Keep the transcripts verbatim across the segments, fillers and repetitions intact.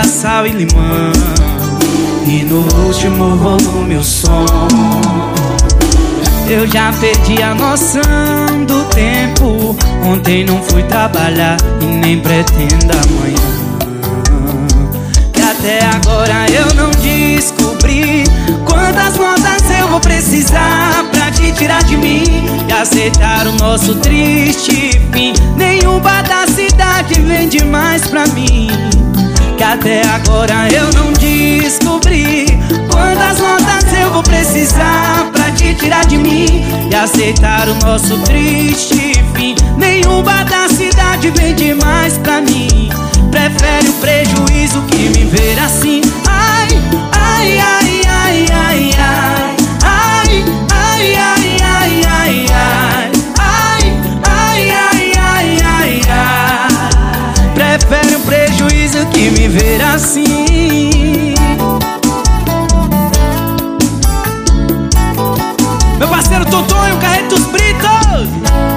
sal e limão, e no último volume o som. Eu já perdi a noção do tempo. Ontem não fui trabalhar e nem pretendo amanhã. Que até agora eu não descobri quantas notas eu vou precisar pra te tirar de mim e aceitar o nosso triste fim. Nenhum bar da cidade vende mais pra mim. Que até agora eu não descobri quantas notas eu vou precisar pra te tirar de mim e aceitar o nosso triste fim. Nenhum bar da cidade vende mais pra mim. Prefere o prejuízo que me ver assim. Ai, ai, ai, ai, ai, ai. Ai, ai, ai, ai, ai, ai. Ai, ai, ai, ai, ai. Prefere o prejuízo que me ver assim. Meu parceiro Totonho, Carretos Britos.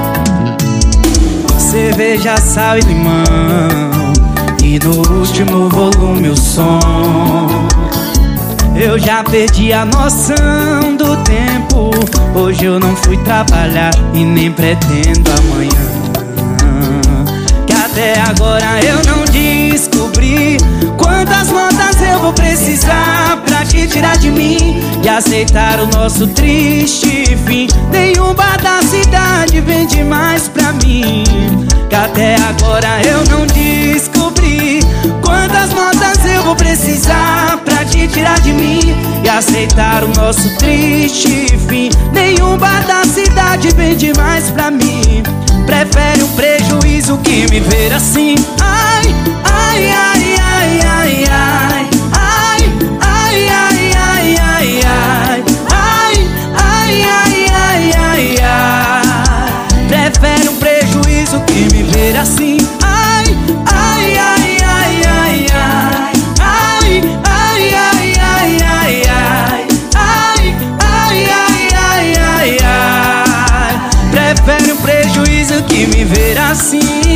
Cerveja, sal e limão, e no último volume o som. Eu já perdi a noção do tempo. Hoje eu não fui trabalhar e nem pretendo amanhã. Que até agora eu não descobri quantas notas eu vou precisar pra te tirar de mim e aceitar o nosso triste fim. Nenhum bar da cidade vende mais pra mim. Que até agora eu não descobri quantas notas eu vou precisar pra te tirar de mim e aceitar o nosso triste fim. Nenhum bar da cidade vende mais pra mim. Prefere um prejuízo que me ver assim. Ai, ai, ai, ai, ai, ai. Ai, ai, ai, ai, ai, ai. Ai, ai, ai, ai, ai, ai. Prefere um prejuízo que me ver assim. Ai, ai, ai, ai, ai, ai. Ai, ai, ai, ai, ai, ai. Ai, ai, ai, ai, ai, ai. Prefere um prejuízo que me ver assim.